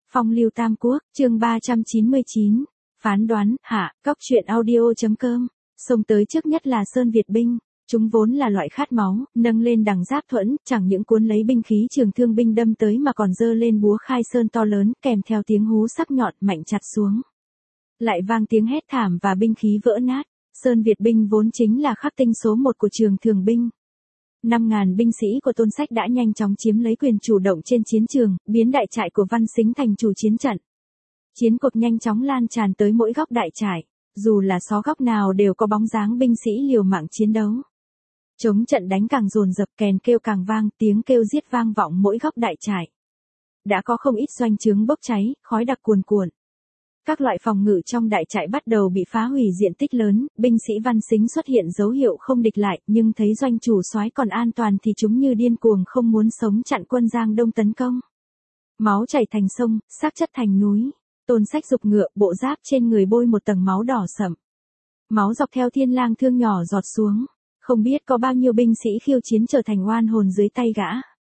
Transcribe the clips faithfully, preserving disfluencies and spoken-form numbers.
Phong lưu Tam Quốc, chương ba trăm chín mươi chín. Phán đoán, hạ, cóc truyện audio.com. Xông tới trước nhất là Sơn Việt binh. Chúng vốn là loại khát máu, nâng lên đằng giáp thuẫn, chẳng những cuốn lấy binh khí trường thương binh đâm tới mà còn giơ lên búa khai sơn to lớn, kèm theo tiếng hú sắc nhọn mạnh chặt xuống. Lại vang tiếng hét thảm và binh khí vỡ nát. Sơn Việt binh vốn chính là khắc tinh số một của trường thường binh. năm ngàn binh sĩ của Tôn Sách đã nhanh chóng chiếm lấy quyền chủ động trên chiến trường, biến đại trại của Văn Sính thành chủ chiến trận. Chiến cuộc nhanh chóng lan tràn tới mỗi góc đại trại, dù là xó góc nào đều có bóng dáng binh sĩ liều mạng chiến đấu. Chống trận đánh càng dồn dập, kèn kêu càng vang, tiếng kêu giết vang vọng mỗi góc đại trại. Đã có không ít doanh trướng bốc cháy, khói đặc cuồn cuộn. Các loại phòng ngự trong đại trại bắt đầu bị phá hủy diện tích lớn, binh sĩ Văn Sính xuất hiện dấu hiệu không địch lại, nhưng thấy doanh chủ soái còn an toàn thì chúng như điên cuồng không muốn sống chặn quân Giang Đông tấn công. Máu chảy thành sông, xác chất thành núi. Tôn Sách giục ngựa, bộ giáp trên người bôi một tầng máu đỏ sậm. Máu dọc theo thiên lang thương nhỏ giọt xuống, không biết có bao nhiêu binh sĩ khiêu chiến trở thành oan hồn dưới tay gã.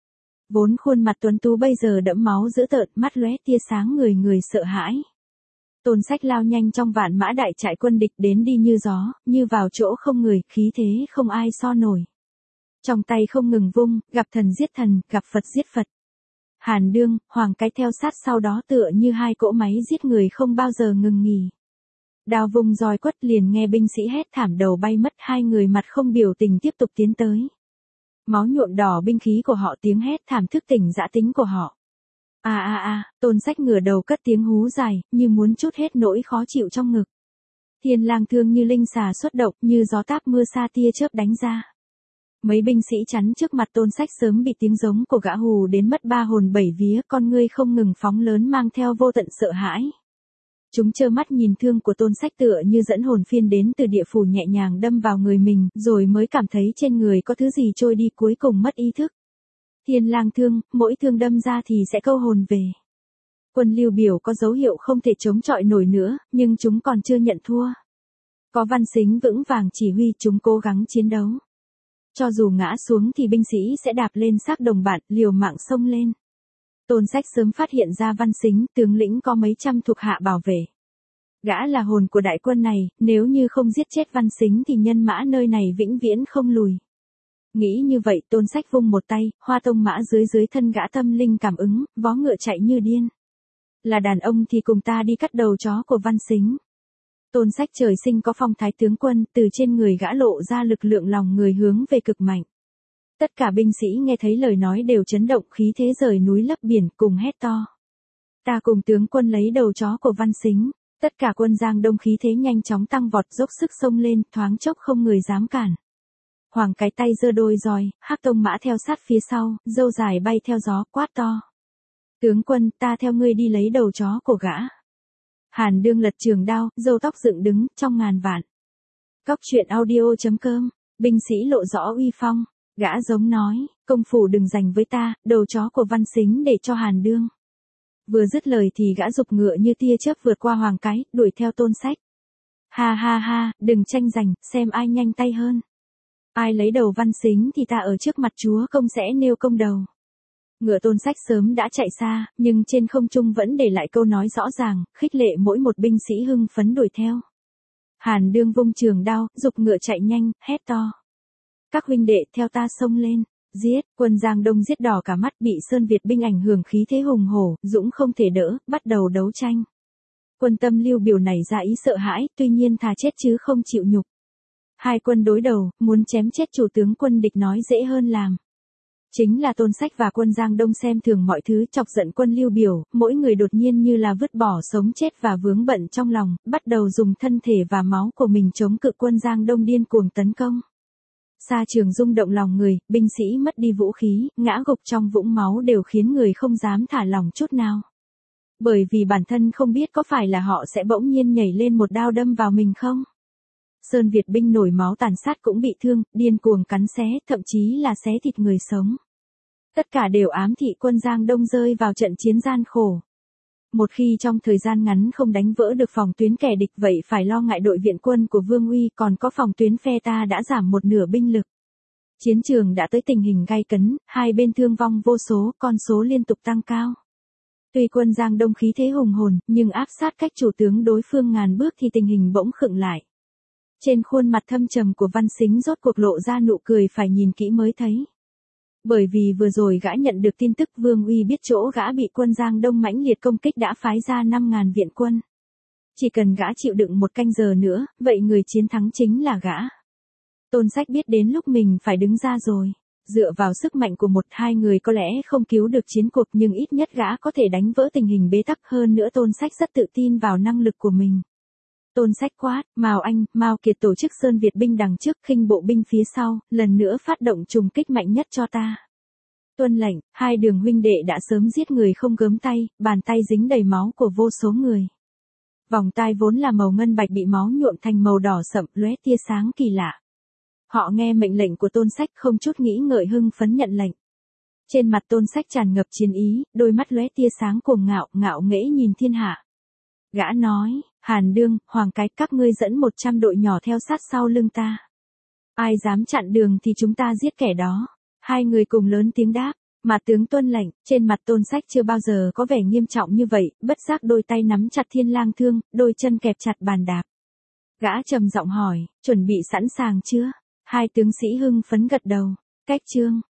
Vốn khuôn mặt tuấn tú bây giờ đẫm máu dữ tợn, mắt lóe tia sáng, người người sợ hãi. Tôn Sách lao nhanh trong vạn mã đại trại quân địch đến đi như gió, như vào chỗ không người, khí thế không ai so nổi. Trong tay không ngừng vung, gặp thần giết thần, gặp Phật giết Phật. Hàn Đương, Hoàng Cái theo sát sau đó tựa như hai cỗ máy giết người không bao giờ ngừng nghỉ. Đao vùng roi quất, liền nghe binh sĩ hét thảm đầu bay mất, hai người mặt không biểu tình tiếp tục tiến tới. Máu nhuộm đỏ binh khí của họ, tiếng hét thảm thức tỉnh dã tính của họ. A a a, Tôn Sách ngửa đầu cất tiếng hú dài, như muốn trút hết nỗi khó chịu trong ngực. Thiên lang thương như linh xà xuất động, như gió táp mưa sa tia chớp đánh ra. Mấy binh sĩ chắn trước mặt Tôn Sách sớm bị tiếng giống của gã hù đến mất ba hồn bảy vía, con ngươi không ngừng phóng lớn mang theo vô tận sợ hãi. Chúng trơ mắt nhìn thương của Tôn Sách tựa như dẫn hồn phiên đến từ địa phủ nhẹ nhàng đâm vào người mình, rồi mới cảm thấy trên người có thứ gì trôi đi, cuối cùng mất ý thức. Thiên lang thương, mỗi thương đâm ra thì sẽ câu hồn về. Quân Lưu Biểu có dấu hiệu không thể chống chọi nổi nữa, nhưng chúng còn chưa nhận thua. Có Văn Sính vững vàng chỉ huy, chúng cố gắng chiến đấu. Cho dù ngã xuống thì binh sĩ sẽ đạp lên xác đồng bạn, liều mạng xông lên. Tôn Sách sớm phát hiện ra Văn Sính, tướng lĩnh có mấy trăm thuộc hạ bảo vệ. Gã là hồn của đại quân này, nếu như không giết chết Văn Sính thì nhân mã nơi này vĩnh viễn không lùi. Nghĩ như vậy, Tôn Sách vung một tay, hoa tông mã dưới dưới thân gã tâm linh cảm ứng, vó ngựa chạy như điên. Là đàn ông thì cùng ta đi cắt đầu chó của Văn Sính. Tôn Sách trời sinh có phong thái tướng quân, từ trên người gã lộ ra lực lượng lòng người hướng về cực mạnh. Tất cả binh sĩ nghe thấy lời nói đều chấn động, khí thế rời núi lấp biển, cùng hét to. Ta cùng tướng quân lấy đầu chó của Văn Sính. Tất cả quân Giang Đông khí thế nhanh chóng tăng vọt, dốc sức xông lên, thoáng chốc không người dám cản. Hoàng Cái tay giơ đôi roi, Hắc Tông mã theo sát phía sau, râu dài bay theo gió, quát to. Tướng quân, ta theo ngươi đi lấy đầu chó của gã. Hàn Đương lật trường đao, râu tóc dựng đứng, trong ngàn vạn. Cóc truyện audio.com, binh sĩ lộ rõ uy phong, gã giống nói, công phủ đừng giành với ta, đầu chó của Văn Sính để cho Hàn Đương. Vừa dứt lời thì gã giục ngựa như tia chớp vượt qua Hoàng Cái, đuổi theo Tôn Sách. Ha ha ha, đừng tranh giành, xem ai nhanh tay hơn. Ai lấy đầu Văn Sính thì ta ở trước mặt chúa công sẽ nêu công đầu. Ngựa Tôn Sách sớm đã chạy xa, nhưng trên không trung vẫn để lại câu nói rõ ràng, khích lệ mỗi một binh sĩ hưng phấn đuổi theo. Hàn Đương vung trường đao, giục ngựa chạy nhanh, hét to. Các huynh đệ theo ta xông lên, giết, quân Giang Đông giết đỏ cả mắt, bị Sơn Việt binh ảnh hưởng khí thế hùng hổ, dũng không thể đỡ, bắt đầu đấu tranh. Quân tâm Lưu Biểu nảy ra ý sợ hãi, tuy nhiên thà chết chứ không chịu nhục. Hai quân đối đầu, muốn chém chết chủ tướng quân địch nói dễ hơn làm. Chính là Tôn Sách và quân Giang Đông xem thường mọi thứ, chọc giận quân Lưu Biểu, mỗi người đột nhiên như là vứt bỏ sống chết và vướng bận trong lòng, bắt đầu dùng thân thể và máu của mình chống cự quân Giang Đông điên cuồng tấn công. Sa trường rung động lòng người, binh sĩ mất đi vũ khí, ngã gục trong vũng máu đều khiến người không dám thả lỏng chút nào. Bởi vì bản thân không biết có phải là họ sẽ bỗng nhiên nhảy lên một đao đâm vào mình không. Sơn Việt binh nổi máu tàn sát cũng bị thương, điên cuồng cắn xé, thậm chí là xé thịt người sống. Tất cả đều ám thị quân Giang Đông rơi vào trận chiến gian khổ. Một khi trong thời gian ngắn không đánh vỡ được phòng tuyến kẻ địch, vậy phải lo ngại đội viện quân của Vương Uy, còn có phòng tuyến phe ta đã giảm một nửa binh lực. Chiến trường đã tới tình hình gay cấn, hai bên thương vong vô số, con số liên tục tăng cao. Tuy quân Giang Đông khí thế hùng hồn, nhưng áp sát cách chủ tướng đối phương ngàn bước thì tình hình bỗng khựng lại. Trên khuôn mặt thâm trầm của Văn Sính rốt cuộc lộ ra nụ cười phải nhìn kỹ mới thấy. Bởi vì vừa rồi gã nhận được tin tức Vương Uy biết chỗ gã bị quân Giang Đông mãnh liệt công kích đã phái ra năm ngàn viện quân. Chỉ cần gã chịu đựng một canh giờ nữa, vậy người chiến thắng chính là gã. Tôn Sách biết đến lúc mình phải đứng ra rồi. Dựa vào sức mạnh của một hai người có lẽ không cứu được chiến cuộc nhưng ít nhất gã có thể đánh vỡ tình hình bế tắc hơn nữa. Tôn Sách rất tự tin vào năng lực của mình. Tôn Sách quát, Mao Anh, Mao Kiệt tổ chức Sơn Việt binh đằng trước, khinh bộ binh phía sau, lần nữa phát động trùng kích mạnh nhất cho ta. Tuân lệnh, hai Đường huynh đệ đã sớm giết người không gớm tay, bàn tay dính đầy máu của vô số người. Vòng tai vốn là màu ngân bạch bị máu nhuộm thành màu đỏ sậm, lóe tia sáng kỳ lạ. Họ nghe mệnh lệnh của Tôn Sách không chút nghĩ ngợi hưng phấn nhận lệnh. Trên mặt Tôn Sách tràn ngập chiến ý, đôi mắt lóe tia sáng cuồng ngạo, ngạo nghễ nhìn thiên hạ. Gã nói, Hàn Đương, Hoàng Cái, các ngươi dẫn một trăm đội nhỏ theo sát sau lưng ta. Ai dám chặn đường thì chúng ta giết kẻ đó. Hai người cùng lớn tiếng đáp, mà tướng tuân lệnh. Trên mặt Tôn Sách chưa bao giờ có vẻ nghiêm trọng như vậy, bất giác đôi tay nắm chặt thiên lang thương, đôi chân kẹp chặt bàn đạp. Gã trầm giọng hỏi, chuẩn bị sẵn sàng chưa? Hai tướng sĩ hưng phấn gật đầu. Cách chương